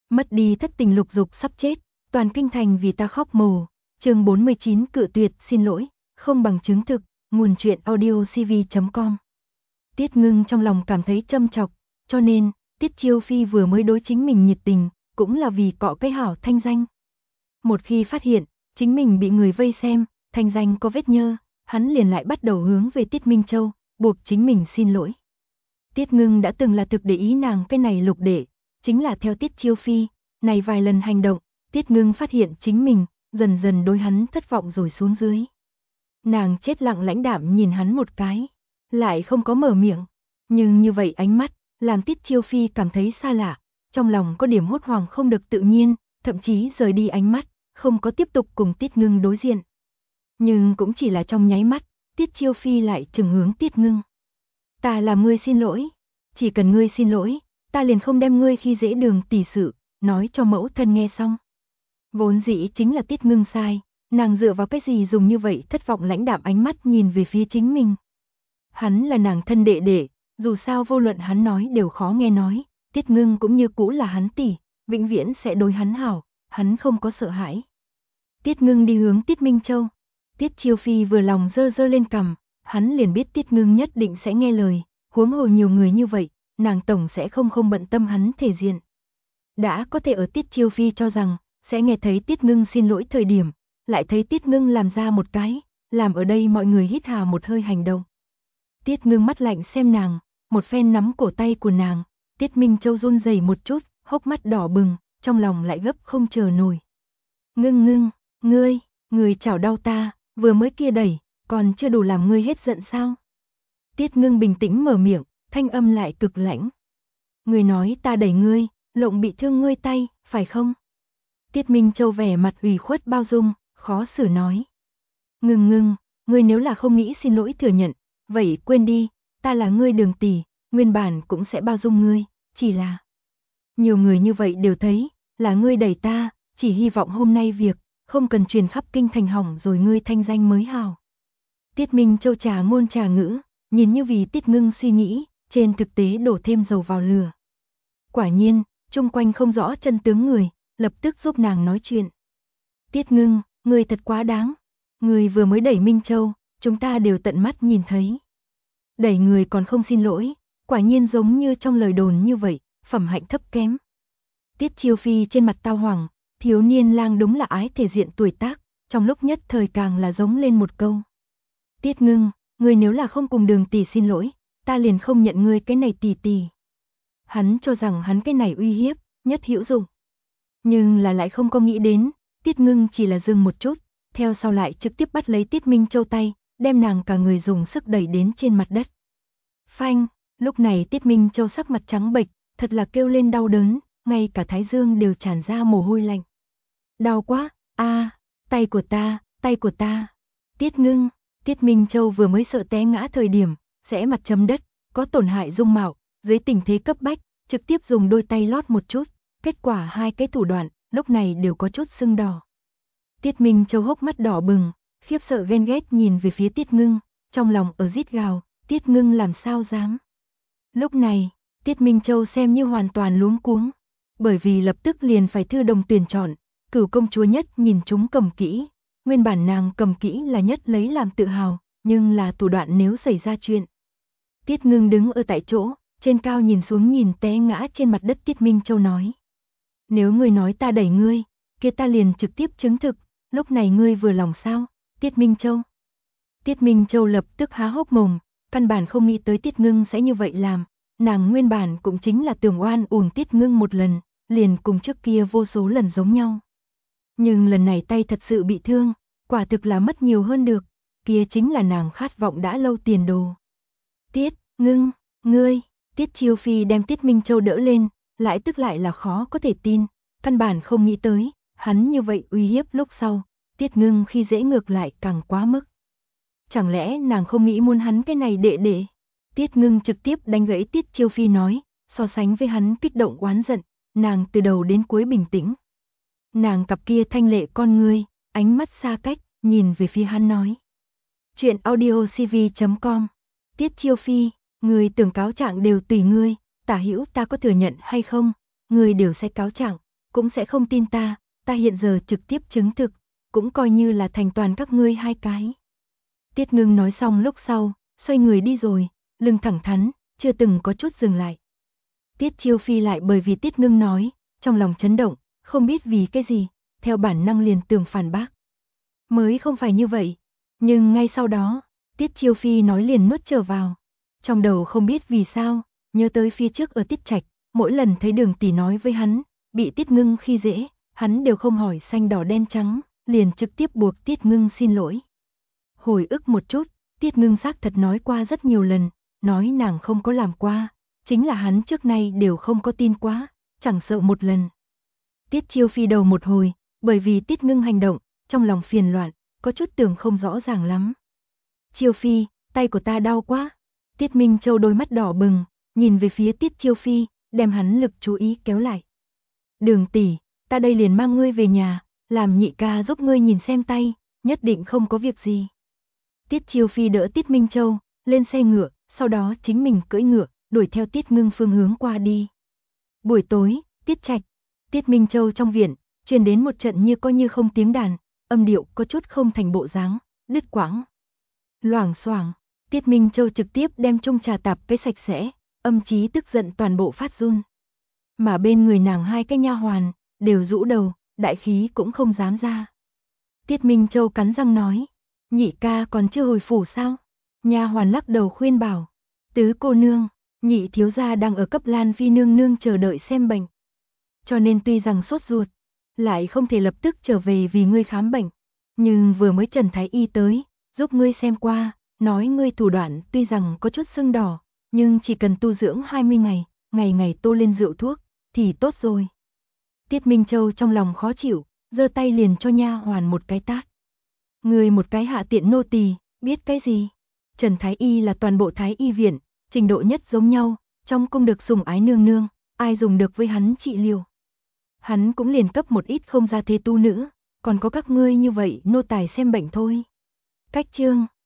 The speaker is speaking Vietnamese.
Mất đi thất tình lục dục sắp chết, toàn kinh thành vì ta khóc mồ. Chương 49 cự tuyệt xin lỗi, không bằng chứng thực, nguồn truyện audio cv.com. Tiết Ngưng trong lòng cảm thấy châm chọc, cho nên, Tiết Chiêu Phi vừa mới đối chính mình nhiệt tình, cũng là vì cọ cái hảo thanh danh. Một khi phát hiện, chính mình bị người vây xem, thanh danh có vết nhơ, hắn liền lại bắt đầu hướng về Tiết Minh Châu, buộc chính mình xin lỗi. Tiết Ngưng đã từng là thực để ý nàng cái này lục đệ, chính là theo Tiết Chiêu Phi, này vài lần hành động, Tiết Ngưng phát hiện chính mình, dần dần đối hắn thất vọng rồi xuống dưới. Nàng chết lặng lãnh đạm nhìn hắn một cái, lại không có mở miệng, nhưng như vậy ánh mắt, làm Tiết Chiêu Phi cảm thấy xa lạ, trong lòng có điểm hốt hoảng không được tự nhiên, thậm chí rời đi ánh mắt, không có tiếp tục cùng Tiết Ngưng đối diện. Nhưng cũng chỉ là trong nháy mắt, Tiết Chiêu Phi lại chừng hướng Tiết Ngưng. Ta làm ngươi xin lỗi, chỉ cần ngươi xin lỗi, ta liền không đem ngươi khi dễ đường tỷ sự, nói cho mẫu thân nghe xong. Vốn dĩ chính là Tiết Ngưng sai, nàng dựa vào cái gì dùng như vậy thất vọng lãnh đạm ánh mắt nhìn về phía chính mình. Hắn là nàng thân đệ đệ, dù sao vô luận hắn nói đều khó nghe nói, Tiết Ngưng cũng như cũ là hắn tỷ, vĩnh viễn sẽ đối hắn hảo, hắn không có sợ hãi. Tiết Ngưng đi hướng Tiết Minh Châu, Tiết Chiêu Phi vừa lòng dơ dơ lên cằm, hắn liền biết Tiết Ngưng nhất định sẽ nghe lời, huống hồ nhiều người như vậy, nàng tổng sẽ không bận tâm hắn thể diện. Đã có thể ở Tiết Chiêu Phi cho rằng, sẽ nghe thấy Tiết Ngưng xin lỗi thời điểm, lại thấy Tiết Ngưng làm ra một cái, làm ở đây mọi người hít hà một hơi hành động. Tiết Ngưng mắt lạnh xem nàng, một phen nắm cổ tay của nàng, Tiết Minh Châu run rẩy một chút, hốc mắt đỏ bừng, trong lòng lại gấp không chờ nổi. Ngưng, ngươi chảo đau ta, vừa mới kia đẩy, còn chưa đủ làm ngươi hết giận sao? Tiết Ngưng bình tĩnh mở miệng, thanh âm lại cực lãnh. Ngươi nói ta đẩy ngươi, lộng bị thương ngươi tay, phải không? Tiết Minh Châu vẻ mặt ủy khuất bao dung, khó xử nói. Ngưng, ngươi nếu là không nghĩ xin lỗi thừa nhận, vậy quên đi, ta là ngươi đường tỷ, nguyên bản cũng sẽ bao dung ngươi, chỉ là... Nhiều người như vậy đều thấy, là ngươi đẩy ta, chỉ hy vọng hôm nay việc, không cần truyền khắp kinh thành hỏng rồi ngươi thanh danh mới hào. Tiết Minh Châu trà ngôn trà ngữ, nhìn như vì Tiết Ngưng suy nghĩ, trên thực tế đổ thêm dầu vào lửa. Quả nhiên, chung quanh không rõ chân tướng người, lập tức giúp nàng nói chuyện. Tiết Ngưng, ngươi thật quá đáng. Ngươi vừa mới đẩy Minh Châu, chúng ta đều tận mắt nhìn thấy. Đẩy người còn không xin lỗi, quả nhiên giống như trong lời đồn như vậy, phẩm hạnh thấp kém. Tiết Chiêu Phi trên mặt tao hoàng, thiếu niên lang đúng là ái thể diện tuổi tác, trong lúc nhất thời càng là giống lên một câu. Tiết Ngưng, ngươi nếu là không cùng đường tỷ xin lỗi, ta liền không nhận ngươi cái này tỷ. Hắn cho rằng hắn cái này uy hiếp, nhất hữu dụng. Nhưng là lại không có nghĩ đến, Tiết Ngưng chỉ là dừng một chút, theo sau lại trực tiếp bắt lấy Tiết Minh Châu tay, đem nàng cả người dùng sức đẩy đến trên mặt đất. Phanh, lúc này Tiết Minh Châu sắc mặt trắng bệch, thật là kêu lên đau đớn, ngay cả thái dương đều tràn ra mồ hôi lạnh. Đau quá, tay của ta. Tiết Ngưng, Tiết Minh Châu vừa mới sợ té ngã thời điểm, sẽ mặt chấm đất, có tổn hại dung mạo, dưới tình thế cấp bách, trực tiếp dùng đôi tay lót một chút, kết quả hai cái thủ đoạn, lúc này đều có chút sưng đỏ. Tiết Minh Châu hốc mắt đỏ bừng, khiếp sợ ghen ghét nhìn về phía Tiết Ngưng, trong lòng ở rít gào, Tiết Ngưng làm sao dám. Lúc này, Tiết Minh Châu xem như hoàn toàn luống cuống, bởi vì lập tức liền phải thư đồng tuyển chọn, Cửu công chúa nhất nhìn chúng cầm kỹ, nguyên bản nàng cầm kỹ là nhất lấy làm tự hào, nhưng là thủ đoạn nếu xảy ra chuyện. Tiết Ngưng đứng ở tại chỗ, trên cao nhìn xuống nhìn té ngã trên mặt đất Tiết Minh Châu nói. Nếu ngươi nói ta đẩy ngươi, kia ta liền trực tiếp chứng thực, lúc này ngươi vừa lòng sao, Tiết Minh Châu. Tiết Minh Châu lập tức há hốc mồm, căn bản không nghĩ tới Tiết Ngưng sẽ như vậy làm, nàng nguyên bản cũng chính là tưởng oan uổng Tiết Ngưng một lần, liền cùng trước kia vô số lần giống nhau. Nhưng lần này tay thật sự bị thương, quả thực là mất nhiều hơn được, kia chính là nàng khát vọng đã lâu tiền đồ. Tiết Ngưng, ngươi, Tiết Chiêu Phi đem Tiết Minh Châu đỡ lên, lại tức lại là khó có thể tin, căn bản không nghĩ tới, hắn như vậy uy hiếp lúc sau, Tiết Ngưng khi dễ ngược lại càng quá mức. Chẳng lẽ nàng không nghĩ muốn hắn cái này đệ? Tiết Ngưng trực tiếp đánh gãy Tiết Chiêu Phi nói, so sánh với hắn kích động oán giận, nàng từ đầu đến cuối bình tĩnh. Nàng cặp kia thanh lệ con ngươi, ánh mắt xa cách, nhìn về phía hắn nói. Chuyện audio cv.com. Tiết Chiêu Phi, người tưởng cáo trạng đều tùy ngươi, tả hữu ta có thừa nhận hay không, người đều sẽ cáo trạng, cũng sẽ không tin ta hiện giờ trực tiếp chứng thực, cũng coi như là thành toàn các ngươi hai cái. Tiết Ngưng nói xong lúc sau, xoay người đi rồi, lưng thẳng thắn, chưa từng có chút dừng lại. Tiết Chiêu Phi lại bởi vì Tiết Ngưng nói, trong lòng chấn động, không biết vì cái gì, theo bản năng liền tưởng phản bác. Mới không phải như vậy, nhưng ngay sau đó, Tiết Chiêu Phi nói liền nuốt trở vào. Trong đầu không biết vì sao, nhớ tới phía trước ở Tiết Trạch, mỗi lần thấy Đường tỷ nói với hắn, bị Tiết Ngưng khi dễ, hắn đều không hỏi xanh đỏ đen trắng, liền trực tiếp buộc Tiết Ngưng xin lỗi. Hồi ức một chút, Tiết Ngưng xác thật nói qua rất nhiều lần, nói nàng không có làm qua, chính là hắn trước nay đều không có tin quá, chẳng sợ một lần. Tiết Chiêu Phi đầu một hồi, bởi vì Tiết Ngưng hành động, trong lòng phiền loạn, có chút tưởng không rõ ràng lắm. Chiêu Phi, tay của ta đau quá. Tiết Minh Châu đôi mắt đỏ bừng, nhìn về phía Tiết Chiêu Phi, đem hắn lực chú ý kéo lại. Đường tỷ, ta đây liền mang ngươi về nhà, làm nhị ca giúp ngươi nhìn xem tay, nhất định không có việc gì. Tiết Chiêu Phi đỡ Tiết Minh Châu, lên xe ngựa, sau đó chính mình cưỡi ngựa, đuổi theo Tiết Ngưng phương hướng qua đi. Buổi tối, Tiết Trạch, Tiết Minh Châu trong viện, truyền đến một trận như có như không tiếng đàn, âm điệu có chút không thành bộ dáng, đứt quãng. Loảng xoảng, Tiết Minh Châu trực tiếp đem chung trà tạp cái sạch sẽ, âm chí tức giận toàn bộ phát run. Mà bên người nàng hai cái nha hoàn, đều rũ đầu, đại khí cũng không dám ra. Tiết Minh Châu cắn răng nói, nhị ca còn chưa hồi phủ sao? Nha hoàn lắc đầu khuyên bảo, tứ cô nương, nhị thiếu gia đang ở cấp Lan Phi nương nương chờ đợi xem bệnh. Cho nên tuy rằng sốt ruột, lại không thể lập tức trở về vì ngươi khám bệnh. Nhưng vừa mới Trần Thái Y tới, giúp ngươi xem qua, nói ngươi thủ đoạn tuy rằng có chút sưng đỏ, nhưng chỉ cần tu dưỡng 20 ngày, ngày ngày tô lên rượu thuốc, thì tốt rồi. Tiết Minh Châu trong lòng khó chịu, giơ tay liền cho nha hoàn một cái tát. Ngươi một cái hạ tiện nô tỳ, biết cái gì? Trần Thái Y là toàn bộ Thái Y viện, trình độ nhất giống nhau, trong cung được sủng ái nương nương, ai dùng được với hắn trị liều. Hắn cũng liền cấp một ít không ra thế tu nữ, còn có các ngươi như vậy nô tài xem bệnh thôi. Cách chương